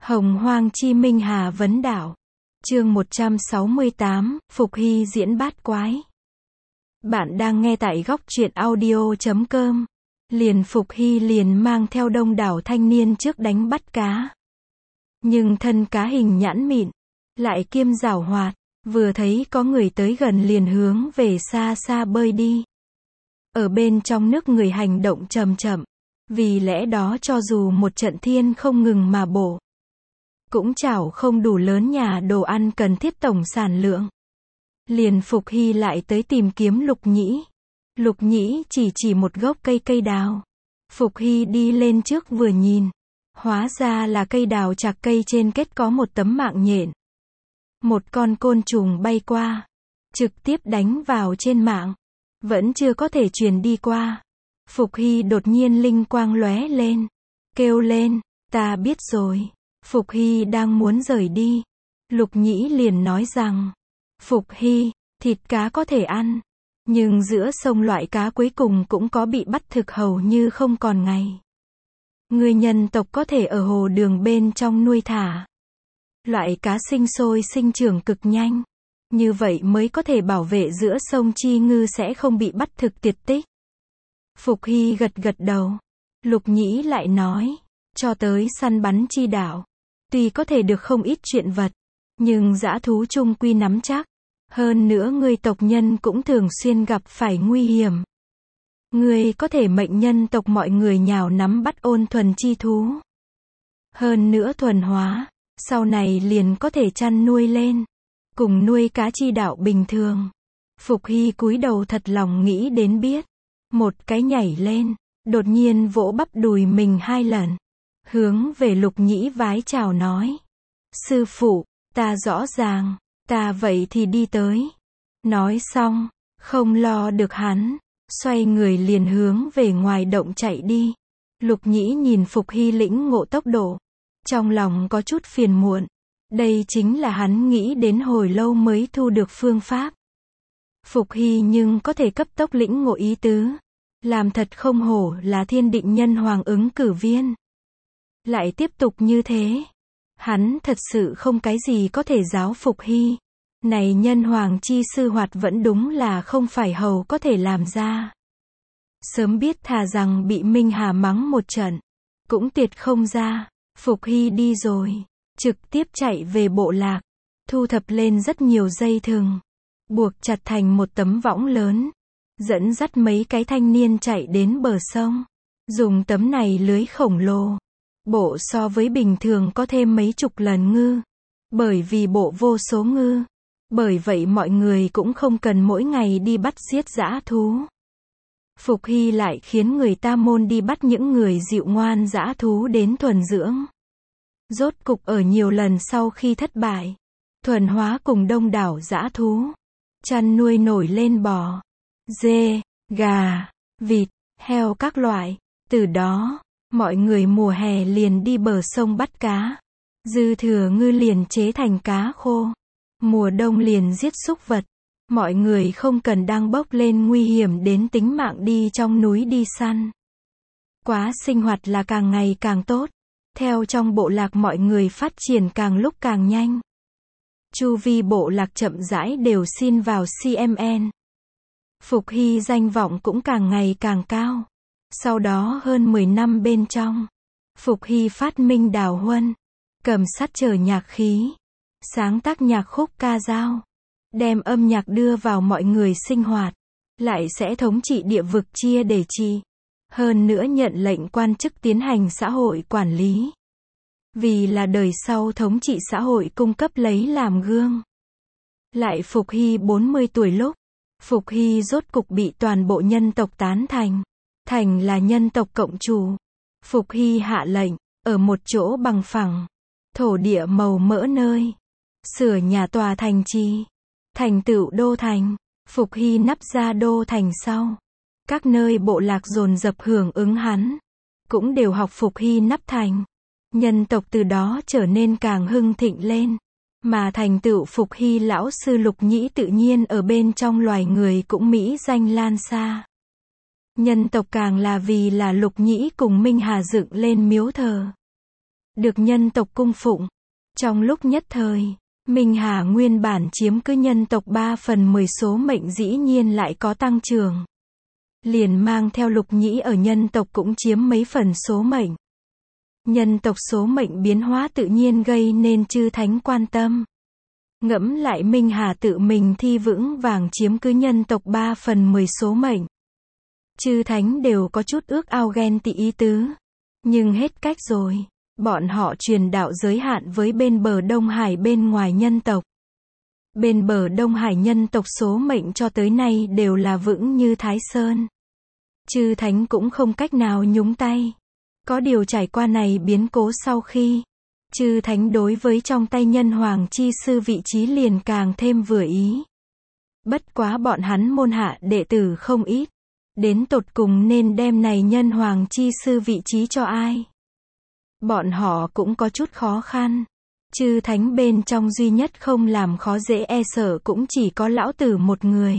Hồng Hoang Chi Minh Hà vấn đảo. Chương 168, Phục Hy diễn bát quái. Bạn đang nghe tại góc truyện audio.com. Liền Phục Hy liền mang theo đông đảo thanh niên trước đánh bắt cá. Nhưng thân cá hình nhãn mịn, lại kiêm giảo hoạt, vừa thấy có người tới gần liền hướng về xa xa bơi đi. Ở bên trong nước người hành động chậm chậm, vì lẽ đó cho dù một trận thiên không ngừng mà bổ, cũng chảo không đủ lớn nhà đồ ăn cần thiết tổng sản lượng. Liền Phục Hy lại tới tìm kiếm Lục Nhĩ. Lục Nhĩ chỉ một gốc cây đào. Phục Hy đi lên trước vừa nhìn, hóa ra là cây đào chạc cây trên kết có một tấm mạng nhện. Một con côn trùng bay qua, trực tiếp đánh vào trên mạng, vẫn chưa có thể truyền đi qua. Phục Hy đột nhiên linh quang lóe lên, kêu lên, ta biết rồi. Phục Hy đang muốn rời đi, Lục Nhĩ liền nói rằng, Phục Hy, thịt cá có thể ăn, nhưng giữa sông loại cá cuối cùng cũng có bị bắt thực hầu như không còn ngày. Người nhân tộc có thể ở hồ đường bên trong nuôi thả. Loại cá sinh sôi sinh trưởng cực nhanh, như vậy mới có thể bảo vệ giữa sông chi ngư sẽ không bị bắt thực tuyệt tích. Phục Hy gật đầu. Lục Nhĩ lại nói, cho tới săn bắn chi đạo, tuy có thể được không ít chuyện vật, nhưng dã thú chung quy nắm chắc. Hơn nữa người tộc nhân cũng thường xuyên gặp phải nguy hiểm. Người có thể mệnh nhân tộc mọi người nhào nắm bắt ôn thuần chi thú. Hơn nữa thuần hóa, sau này liền có thể chăn nuôi lên, cùng nuôi cá chi đạo bình thường. Phục Hy cúi đầu thật lòng nghĩ đến biết. Một cái nhảy lên, đột nhiên vỗ bắp đùi mình 2 lần. Hướng về Lục Nhĩ vái chào nói. Sư phụ, ta rõ ràng, ta vậy thì đi tới. Nói xong, không lo được hắn, xoay người liền hướng về ngoài động chạy đi. Lục Nhĩ nhìn Phục Hy lĩnh ngộ tốc độ, trong lòng có chút phiền muộn. Đây chính là hắn nghĩ đến hồi lâu mới thu được phương pháp. Phục Hy nhưng có thể cấp tốc lĩnh ngộ ý tứ, làm thật không hổ là thiên định nhân hoàng ứng cử viên. Lại tiếp tục như thế, hắn thật sự không cái gì có thể giáo Phục Hy. Này nhân hoàng chi sư hoạt vẫn đúng là không phải hầu có thể làm ra. Sớm biết thà rằng bị Minh Hà mắng một trận, cũng tuyệt không ra. Phục Hy đi rồi, trực tiếp chạy về bộ lạc, thu thập lên rất nhiều dây thừng, buộc chặt thành một tấm võng lớn, dẫn dắt mấy cái thanh niên chạy đến bờ sông. Dùng tấm này lưới khổng lồ, bộ so với bình thường có thêm mấy chục lần ngư. Bởi vì bộ vô số ngư, bởi vậy mọi người cũng không cần mỗi ngày đi bắt giết dã thú. Phục Hy lại khiến người ta môn đi bắt những người dịu ngoan dã thú đến thuần dưỡng. Rốt cục ở nhiều lần sau khi thất bại, thuần hóa cùng đông đảo dã thú, chăn nuôi nổi lên bò, dê, gà, vịt, heo các loại. Từ đó, mọi người mùa hè liền đi bờ sông bắt cá. Dư thừa ngư liền chế thành cá khô. Mùa đông liền giết súc vật. Mọi người không cần đang bốc lên nguy hiểm đến tính mạng đi trong núi đi săn. Quá sinh hoạt là càng ngày càng tốt. Theo trong bộ lạc mọi người phát triển càng lúc càng nhanh. Chu vi bộ lạc chậm rãi đều xin vào CMN. Phục Hy danh vọng cũng càng ngày càng cao. Sau đó hơn 10 năm bên trong, Phục Hy phát minh đào huân, cầm sắt trở nhạc khí, sáng tác nhạc khúc ca dao, đem âm nhạc đưa vào mọi người sinh hoạt, lại sẽ thống trị địa vực chia để trị. Hơn nữa nhận lệnh quan chức tiến hành xã hội quản lý. Vì là đời sau thống trị xã hội cung cấp lấy làm gương. Lại Phục Hy 40 tuổi lúc, Phục Hy rốt cục bị toàn bộ nhân tộc tán thành. Thành là nhân tộc cộng chủ. Phục Hy hạ lệnh, ở một chỗ bằng phẳng, thổ địa màu mỡ nơi, sửa nhà tòa thành trì, thành tựu đô thành. Phục Hy nắp ra đô thành sau, các nơi bộ lạc dồn dập hưởng ứng hắn, cũng đều học Phục Hy nắp thành. Nhân tộc từ đó trở nên càng hưng thịnh lên, mà thành tựu Phục Hy lão sư Lục Nhĩ tự nhiên ở bên trong loài người cũng mỹ danh lan xa. Nhân tộc càng là vì là Lục Nhĩ cùng Minh Hà dựng lên miếu thờ. được nhân tộc cung phụng. Trong lúc nhất thời, Minh Hà nguyên bản chiếm cứ nhân tộc 3/10 số mệnh dĩ nhiên lại có tăng trưởng. Liền mang theo Lục Nhĩ ở nhân tộc cũng chiếm mấy phần số mệnh. Nhân tộc số mệnh biến hóa tự nhiên gây nên chư thánh quan tâm. Ngẫm lại Minh Hà tự mình thi vững vàng chiếm cứ nhân tộc 3/10 số mệnh. Chư thánh đều có chút ước ao ghen tị ý tứ. Nhưng hết cách rồi. Bọn họ truyền đạo giới hạn với bên bờ Đông Hải bên ngoài nhân tộc. Bên bờ Đông Hải nhân tộc số mệnh cho tới nay đều là vững như Thái Sơn. Chư thánh cũng không cách nào nhúng tay. Có điều trải qua này biến cố sau khi, chư thánh đối với trong tay nhân hoàng chi sư vị trí liền càng thêm vừa ý. Bất quá bọn hắn môn hạ đệ tử không ít. Đến tột cùng nên đem này nhân hoàng chi sư vị trí cho ai? Bọn họ cũng có chút khó khăn. Chư thánh bên trong duy nhất không làm khó dễ e sợ cũng chỉ có lão tử một người.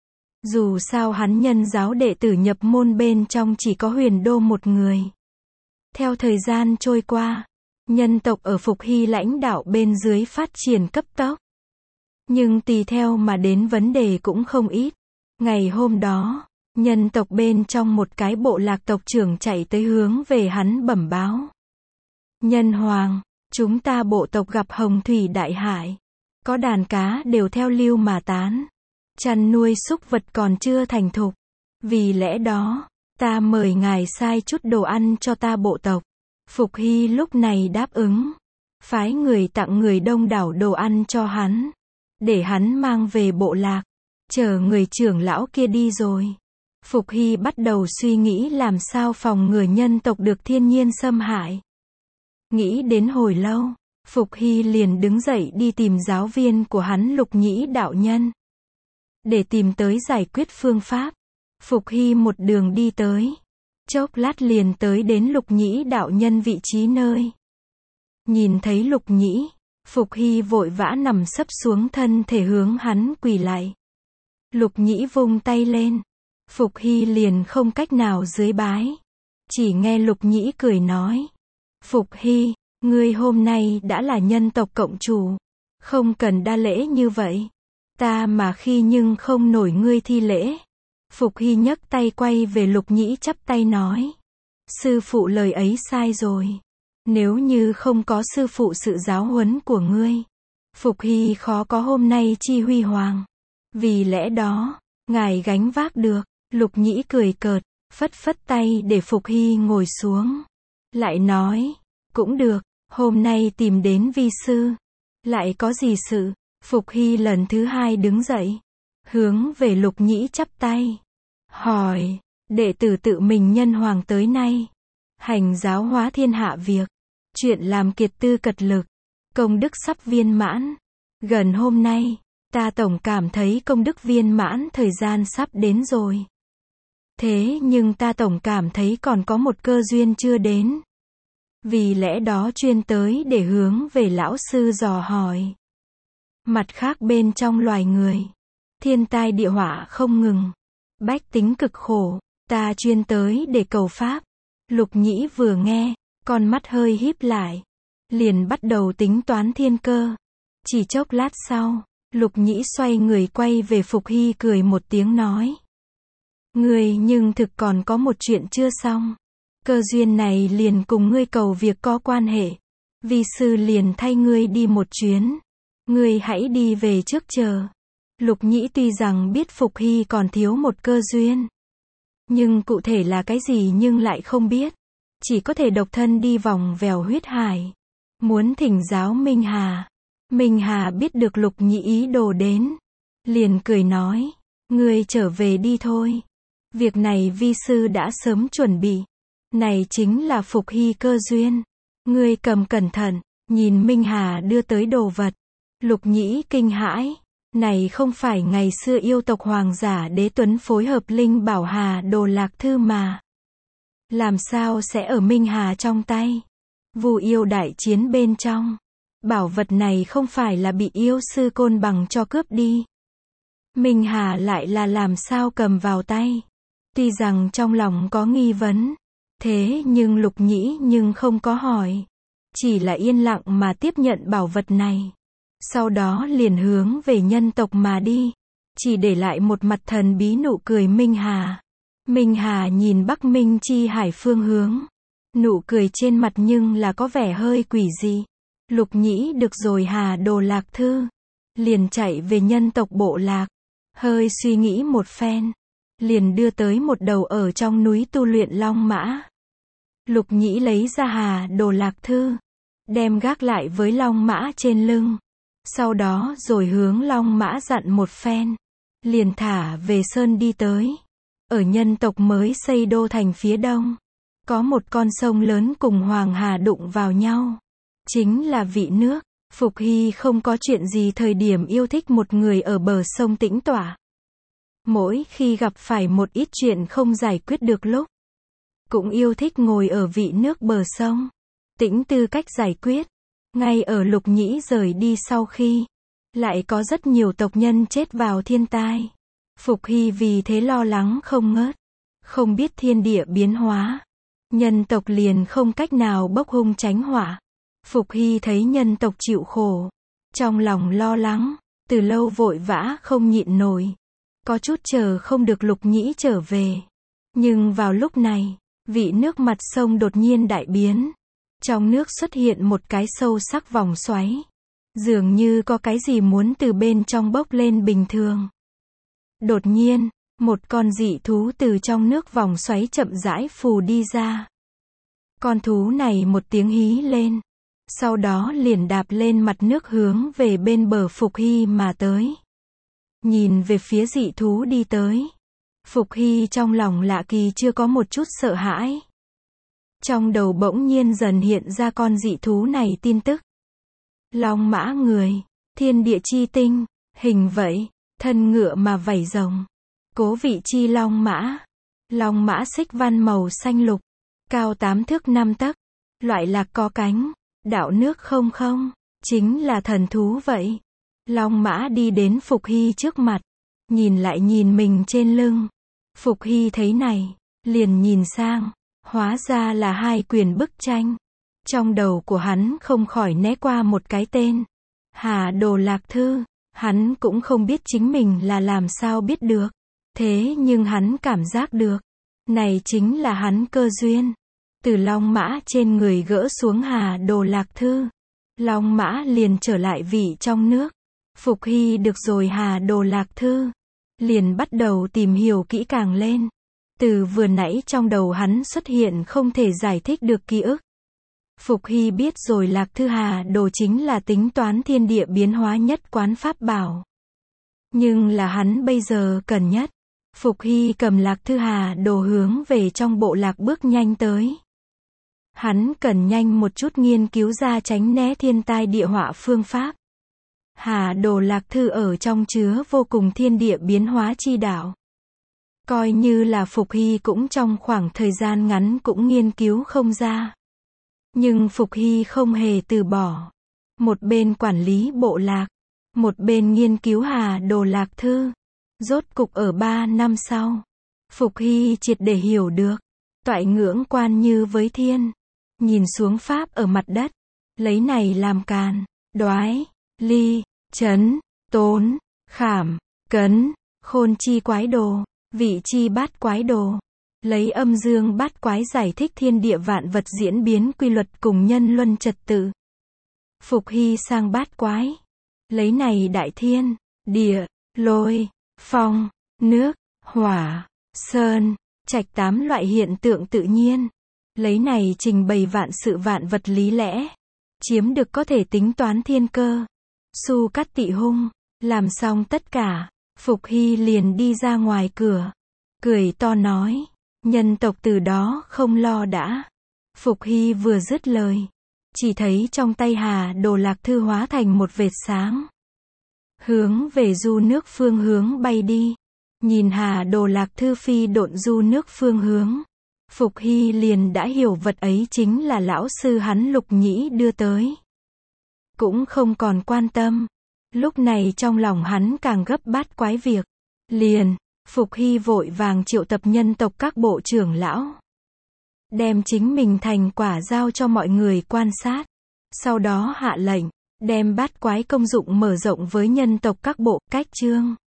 Dù sao hắn nhân giáo đệ tử nhập môn bên trong chỉ có Huyền Đô một người. Theo thời gian trôi qua, nhân tộc ở Phục Hy lãnh đạo bên dưới phát triển cấp tốc. Nhưng tùy theo mà đến vấn đề cũng không ít. Ngày hôm đó, nhân tộc bên trong một cái bộ lạc tộc trưởng chạy tới hướng về hắn bẩm báo. Nhân hoàng, chúng ta bộ tộc gặp hồng thủy đại hải. Có đàn cá đều theo lưu mà tán. Chăn nuôi súc vật còn chưa thành thục. Vì lẽ đó, ta mời ngài sai chút đồ ăn cho ta bộ tộc. Phục Hy lúc này đáp ứng. Phái người tặng người đông đảo đồ ăn cho hắn. Để hắn mang về bộ lạc. Chờ người trưởng lão kia đi rồi. Phục Hy bắt đầu suy nghĩ làm sao phòng ngừa nhân tộc được thiên nhiên xâm hại. Nghĩ đến hồi lâu, Phục Hy liền đứng dậy đi tìm giáo viên của hắn Lục Nhĩ đạo nhân. Để tìm tới giải quyết phương pháp. Phục Hy một đường đi tới. Chốc lát liền tới đến Lục Nhĩ đạo nhân vị trí nơi. Nhìn thấy Lục Nhĩ, Phục Hy vội vã nằm sấp xuống thân thể hướng hắn quỳ lại. Lục Nhĩ vung tay lên. Phục Hy liền không cách nào dưới bái. Chỉ nghe Lục Nhĩ cười nói. Phục Hy, ngươi hôm nay đã là nhân tộc cộng chủ. Không cần đa lễ như vậy. Ta mà khi nhưng không nổi ngươi thi lễ. Phục Hy nhấc tay quay về Lục Nhĩ chắp tay nói. Sư phụ lời ấy sai rồi. Nếu như không có sư phụ sự giáo huấn của ngươi, Phục Hy khó có hôm nay chi huy hoàng. Vì lẽ đó, ngài gánh vác được. Lục Nhĩ cười cợt, phất phất tay để Phục Hy ngồi xuống. Lại nói, cũng được, hôm nay tìm đến vi sư. Lại có gì sự? Phục Hy lần thứ hai đứng dậy, hướng về Lục Nhĩ chắp tay. Hỏi, đệ tử tự mình nhân hoàng tới nay. Hành giáo hóa thiên hạ việc. Chuyện làm kiệt tư cật lực. Công đức sắp viên mãn. Gần hôm nay, ta tổng cảm thấy công đức viên mãn thời gian sắp đến rồi. Thế nhưng ta tổng cảm thấy còn có một cơ duyên chưa đến. Vì lẽ đó chuyên tới để hướng về lão sư dò hỏi. Mặt khác bên trong loài người, thiên tai địa họa không ngừng. Bách tính cực khổ, ta chuyên tới để cầu pháp. Lục Nhĩ vừa nghe, con mắt hơi híp lại. Liền bắt đầu tính toán thiên cơ. Chỉ chốc lát sau, Lục Nhĩ xoay người quay về Phục Hy cười một tiếng nói. Ngươi nhưng thực còn có một chuyện chưa xong. Cơ duyên này liền cùng ngươi cầu việc có quan hệ. Vi sư liền thay ngươi đi một chuyến. Ngươi hãy đi về trước chờ. Lục Nhĩ tuy rằng biết Phục Hy còn thiếu một cơ duyên. Nhưng cụ thể là cái gì nhưng lại không biết. Chỉ có thể độc thân đi vòng vèo huyết hải. Muốn thỉnh giáo Minh Hà. Minh Hà biết được Lục Nhĩ ý đồ đến. Liền cười nói. Ngươi trở về đi thôi. Việc này vi sư đã sớm chuẩn bị. Này chính là Phục Hy cơ duyên. Ngươi cầm cẩn thận. Nhìn Minh Hà đưa tới đồ vật. Lục Nhĩ kinh hãi. Này không phải ngày xưa yêu tộc hoàng giả Đế Tuấn phối hợp Linh Bảo Hà đồ lạc thư mà. Làm sao sẽ ở Minh Hà trong tay? Vu yêu đại chiến bên trong. Bảo vật này không phải là bị yêu sư Côn Bằng cho cướp đi. Minh Hà lại là làm sao cầm vào tay. Tuy rằng trong lòng có nghi vấn. Thế nhưng Lục Nhĩ nhưng không có hỏi. chỉ là yên lặng mà tiếp nhận bảo vật này. Sau đó liền hướng về nhân tộc mà đi, chỉ để lại một mặt thần bí nụ cười Minh Hà. Minh Hà nhìn Bắc Minh Chi Hải phương hướng. Nụ cười trên mặt nhưng là có vẻ hơi quỷ dị. Lục Nhĩ được rồi Hà Đồ Lạc Thư. Liền chạy về nhân tộc bộ lạc. Hơi suy nghĩ một phen. Liền đưa tới một đầu ở trong núi tu luyện long mã. Lục Nhĩ lấy ra Hà Đồ Lạc Thư. Đem gác lại với long mã trên lưng. Sau đó rồi hướng long mã dặn một phen. Liền thả về sơn đi tới. Ở nhân tộc mới xây đô thành phía đông. Có một con sông lớn cùng Hoàng Hà đụng vào nhau. Chính là Vị Nước. Phục Hy không có chuyện gì thời điểm yêu thích một người ở bờ sông tĩnh tọa. Mỗi khi gặp phải một ít chuyện không giải quyết được lúc. Cũng yêu thích ngồi ở Vị Nước bờ sông. Tĩnh tư cách giải quyết. Ngay ở Lục Nhĩ rời đi sau khi. Lại có rất nhiều tộc nhân chết vào thiên tai. Phục Hy vì thế lo lắng không ngớt. Không biết thiên địa biến hóa. Nhân tộc liền không cách nào bốc hung tránh họa. Phục Hy thấy nhân tộc chịu khổ. Trong lòng lo lắng. Từ lâu vội vã không nhịn nổi. Có chút chờ không được Lục Nhĩ trở về. Nhưng vào lúc này, Vị Nước mặt sông đột nhiên đại biến. Trong nước xuất hiện một cái sâu sắc vòng xoáy. Dường như có cái gì muốn từ bên trong bốc lên bình thường. Đột nhiên, một con dị thú từ trong nước vòng xoáy chậm rãi phù đi ra. Con thú này một tiếng hí lên. Sau đó liền đạp lên mặt nước hướng về bên bờ Phục Hy mà tới. Nhìn về phía dị thú đi tới. Phục Hy trong lòng lạ kỳ chưa có một chút sợ hãi. Trong đầu bỗng nhiên dần hiện ra con dị thú này tin tức. Long mã người, thiên địa chi tinh, hình vậy, thân ngựa mà vảy rồng. Cố vị chi long mã. Long mã xích văn màu xanh lục. Cao 8 thước 5 tấc. Loại lạc có cánh. Đạo nước không không. Chính là thần thú vậy. Long mã đi đến Phục Hy trước mặt. Nhìn lại nhìn mình trên lưng. Phục Hy thấy này. Liền nhìn sang. Hóa ra là hai quyển bức tranh. Trong đầu của hắn không khỏi né qua một cái tên. Hà Đồ Lạc Thư. Hắn cũng không biết chính mình là làm sao biết được. Thế nhưng hắn cảm giác được. Này chính là hắn cơ duyên. Từ long mã trên người gỡ xuống Hà Đồ Lạc Thư. Long mã liền trở lại vị trong nước. Phục Hy được rồi Hà Đồ Lạc Thư. Liền bắt đầu tìm hiểu kỹ càng lên. Từ vừa nãy trong đầu hắn xuất hiện không thể giải thích được ký ức. Phục Hy biết rồi Lạc Thư Hà Đồ chính là tính toán thiên địa biến hóa nhất quán pháp bảo. Nhưng là hắn bây giờ cần nhất. Phục Hy cầm Lạc Thư Hà Đồ hướng về trong bộ lạc bước nhanh tới. Hắn cần nhanh một chút nghiên cứu ra tránh né thiên tai địa họa phương pháp. Hà Đồ Lạc Thư ở trong chứa vô cùng thiên địa biến hóa chi đạo. Coi như là Phục Hy cũng trong khoảng thời gian ngắn cũng nghiên cứu không ra. Nhưng Phục Hy không hề từ bỏ. Một bên quản lý bộ lạc. Một bên nghiên cứu Hà Đồ Lạc Thư. Rốt cục ở 3 năm sau. Phục Hy triệt để hiểu được. Toại ngưỡng quan như với thiên. Nhìn xuống pháp ở mặt đất. Lấy này làm càn. Đoái, ly, chấn, tốn, khảm, cấn, khôn chi quái đồ. Vị chi bát quái đồ. Lấy âm dương bát quái giải thích thiên địa vạn vật diễn biến quy luật cùng nhân luân trật tự. Phục Hy sang bát quái. Lấy này đại thiên, địa, lôi, phong, nước, hỏa, sơn, trạch 8 loại hiện tượng tự nhiên. Lấy này trình bày vạn sự vạn vật lý lẽ. Chiếm được có thể tính toán thiên cơ. Su cắt tị hung. Làm xong tất cả. Phục Hy liền đi ra ngoài cửa. Cười to nói. Nhân tộc từ đó không lo đã. Phục Hy vừa dứt lời. Chỉ thấy trong tay Hà Đồ Lạc Thư hóa thành một vệt sáng. Hướng về du nước phương hướng bay đi. Nhìn Hà Đồ Lạc Thư phi độn du nước phương hướng. Phục Hy liền đã hiểu vật ấy chính là lão sư hắn Lục Nhĩ đưa tới. Cũng không còn quan tâm. Lúc này trong lòng hắn càng gấp bát quái việc. Liền, Phục Hy vội vàng triệu tập nhân tộc các bộ trưởng lão. Đem chính mình thành quả giao cho mọi người quan sát. Sau đó hạ lệnh, đem bát quái công dụng mở rộng với nhân tộc các bộ, cách chương.